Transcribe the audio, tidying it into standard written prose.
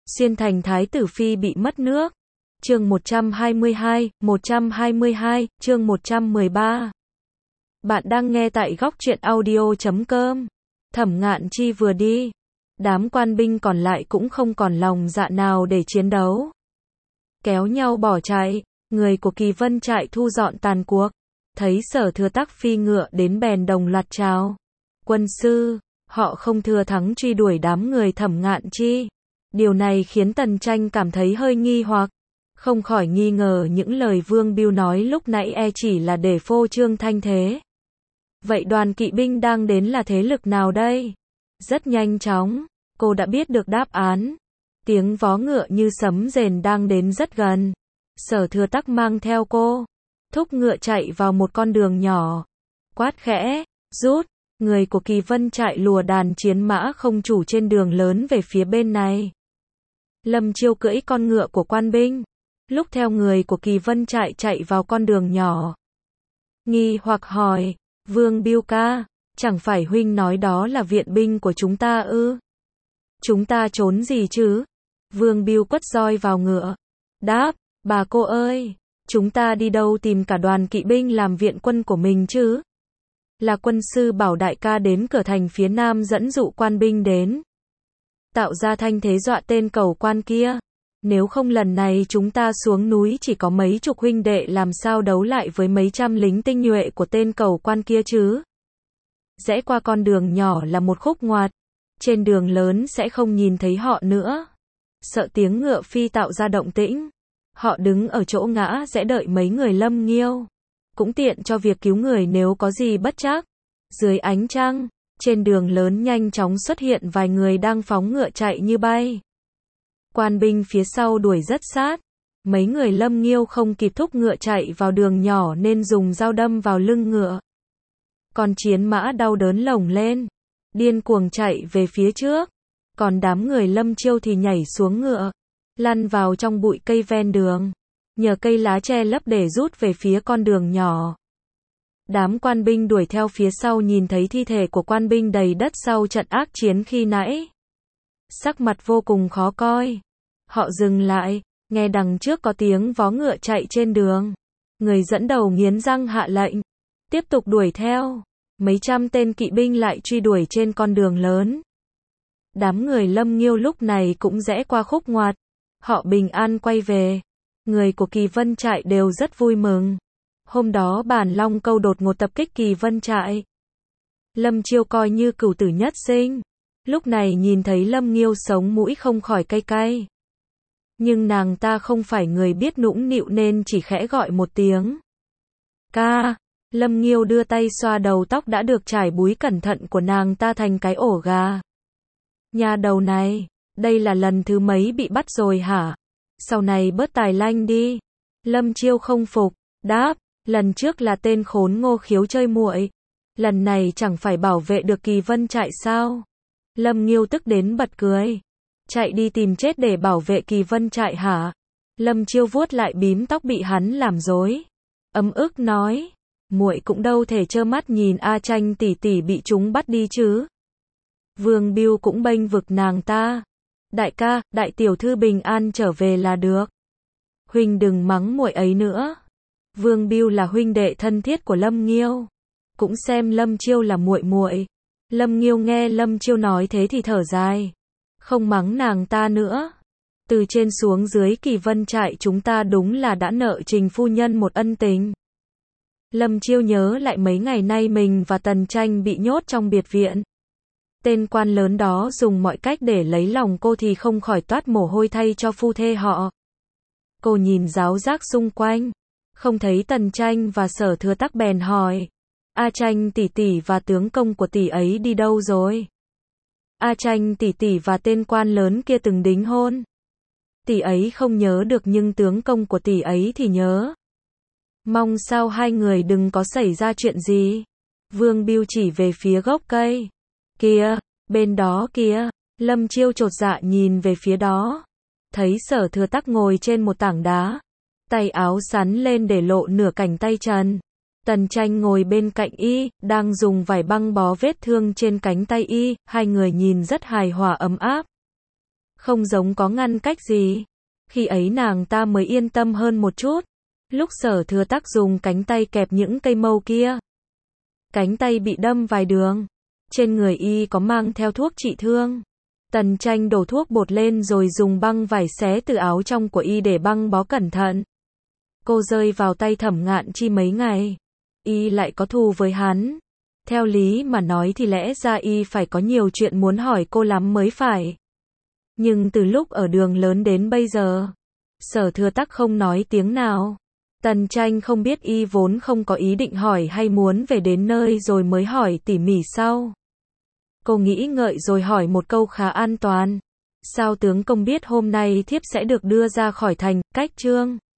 Xuyên thành thái tử phi bị mất nước. Chương 122, chương 113. Bạn đang nghe tại góc truyện audio.com. Thẩm Ngạn Chi vừa đi, đám quan binh còn lại cũng không còn lòng dạ nào để chiến đấu. Kéo nhau bỏ chạy, người của Kỳ Vân trại thu dọn tàn cuộc. Thấy Sở Thừa Tắc phi ngựa đến bèn đồng loạt chào. Quân sư, họ không thừa thắng truy đuổi đám người Thẩm Ngạn Chi. Điều này khiến Tần Tranh cảm thấy hơi nghi hoặc, không khỏi nghi ngờ những lời Vương Bưu nói lúc nãy chỉ là để phô trương thanh thế. Vậy đoàn kỵ binh đang đến là thế lực nào đây? Rất nhanh chóng, cô đã biết được đáp án. Tiếng vó ngựa như sấm rền đang đến rất gần. Sở Thừa Tắc mang theo cô, thúc ngựa chạy vào một con đường nhỏ. Quát khẽ, rút, người của Kỳ Vân trại lùa đàn chiến mã không chủ trên đường lớn về phía bên này. Lâm Chiêu cưỡi con ngựa của quan binh, lúc theo người của Kỳ Vân trại chạy vào con đường nhỏ. Nghi hoặc hỏi, Vương Bưu ca, chẳng phải huynh nói đó là viện binh của chúng ta ư? Chúng ta trốn gì chứ? Vương Bưu quất roi vào ngựa, đáp, bà cô ơi, chúng ta đi đâu tìm cả đoàn kỵ binh làm viện quân của mình chứ? Là quân sư bảo đại ca đến cửa thành phía nam dẫn dụ quan binh đến, tạo ra thanh thế dọa tên cầu quan kia. Nếu không lần này chúng ta xuống núi chỉ có mấy chục huynh đệ làm sao đấu lại với mấy trăm lính tinh nhuệ của tên cầu quan kia chứ? Rẽ qua con đường nhỏ là một khúc ngoặt, trên đường lớn sẽ không nhìn thấy họ nữa. Sợ tiếng ngựa phi tạo ra động tĩnh, họ đứng ở chỗ ngã rẽ đợi mấy người Lâm Nghiêu, cũng tiện cho việc cứu người nếu có gì bất trắc. Dưới ánh trăng, trên đường lớn nhanh chóng xuất hiện vài người đang phóng ngựa chạy như bay. Quan binh phía sau đuổi rất sát. Mấy người Lâm Nghiêu không kịp thúc ngựa chạy vào đường nhỏ nên dùng dao đâm vào lưng ngựa. Con chiến mã đau đớn lồng lên, điên cuồng chạy về phía trước. Còn đám người Lâm Chiêu thì nhảy xuống ngựa, lăn vào trong bụi cây ven đường, nhờ cây lá che lấp để rút về phía con đường nhỏ. Đám quan binh đuổi theo phía sau nhìn thấy thi thể của quan binh đầy đất sau trận ác chiến khi nãy, sắc mặt vô cùng khó coi. Họ dừng lại, nghe đằng trước có tiếng vó ngựa chạy trên đường. Người dẫn đầu nghiến răng hạ lệnh, tiếp tục đuổi theo. Mấy trăm tên kỵ binh lại truy đuổi trên con đường lớn. Đám người Lâm Nghiêu lúc này cũng rẽ qua khúc ngoặt. Họ bình an quay về. Người của Kỳ Vân trại đều rất vui mừng. Hôm đó Bản Long Câu đột ngột tập kích Kỳ Vân trại. Lâm Chiêu coi như cửu tử nhất sinh. Lúc này nhìn thấy Lâm Nghiêu sống mũi không khỏi cay cay. Nhưng nàng ta không phải người biết nũng nịu nên chỉ khẽ gọi một tiếng. Ca, Lâm Nghiêu đưa tay xoa đầu tóc đã được trải búi cẩn thận của nàng ta thành cái ổ gà. Nhà đầu này, đây là lần thứ mấy bị bắt rồi hả? Sau này bớt tài lanh đi. Lâm Chiêu không phục, đáp, lần trước là tên khốn Ngô Khiếu chơi muội. Lần này chẳng phải bảo vệ được Kỳ Vân trại sao? Lâm Nghiêu tức đến bật cười. Chạy đi tìm chết để bảo vệ Kỳ Vân trại hả? Lâm Chiêu vuốt lại bím tóc bị hắn làm rối. Ấm ức nói, muội cũng đâu thể trơ mắt nhìn A Tranh tỷ tỷ bị chúng bắt đi chứ. Vương Bưu cũng bênh vực nàng ta. Đại ca, đại tiểu thư bình an trở về là được. Huynh đừng mắng muội ấy nữa. Vương Bưu là huynh đệ thân thiết của Lâm Nghiêu, cũng xem Lâm Chiêu là muội muội. Lâm Nghiêu nghe Lâm Chiêu nói thế thì thở dài, không mắng nàng ta nữa. Từ trên xuống dưới Kỳ Vân trại chúng ta đúng là đã nợ Trình phu nhân một ân tình. Lâm Chiêu nhớ lại mấy ngày nay mình và Tần Tranh bị nhốt trong biệt viện. Tên quan lớn đó dùng mọi cách để lấy lòng cô thì không khỏi toát mồ hôi thay cho phu thê họ. Cô nhìn ráo rác xung quanh, không thấy Tần Tranh và Sở Thừa Tắc bèn hỏi, A Tranh tỷ tỷ và tướng công của tỷ ấy đi đâu rồi? A Tranh tỷ tỷ và tên quan lớn kia từng đính hôn. Tỷ ấy không nhớ được nhưng tướng công của tỷ ấy thì nhớ. Mong sao hai người đừng có xảy ra chuyện gì. Vương Bưu chỉ về phía gốc cây. Kìa, bên đó kìa. Lâm Chiêu chột dạ nhìn về phía đó. Thấy Sở Thừa Tắc ngồi trên một tảng đá, tay áo sắn lên để lộ nửa cánh tay trần. Tần Tranh ngồi bên cạnh y, đang dùng vải băng bó vết thương trên cánh tay y, hai người nhìn rất hài hòa ấm áp. Không giống có ngăn cách gì. Khi ấy nàng ta mới yên tâm hơn một chút. Lúc Sở Thừa Tắc dùng cánh tay kẹp những cây mâu kia. Cánh tay bị đâm vài đường. Trên người y có mang theo thuốc trị thương. Tần Tranh đổ thuốc bột lên rồi dùng băng vải xé từ áo trong của y để băng bó cẩn thận. Cô rơi vào tay Thẩm Ngạn Chi mấy ngày. Y lại có thù với hắn. Theo lý mà nói thì lẽ ra y phải có nhiều chuyện muốn hỏi cô lắm mới phải. Nhưng từ lúc ở Đường Lớn đến bây giờ, Sở Thừa Tắc không nói tiếng nào. Tần Tranh không biết y vốn không có ý định hỏi hay muốn về đến nơi rồi mới hỏi tỉ mỉ sau. Cô nghĩ ngợi rồi hỏi một câu khá an toàn. Sao tướng công biết hôm nay thiếp sẽ được đưa ra khỏi thành, cách Trương?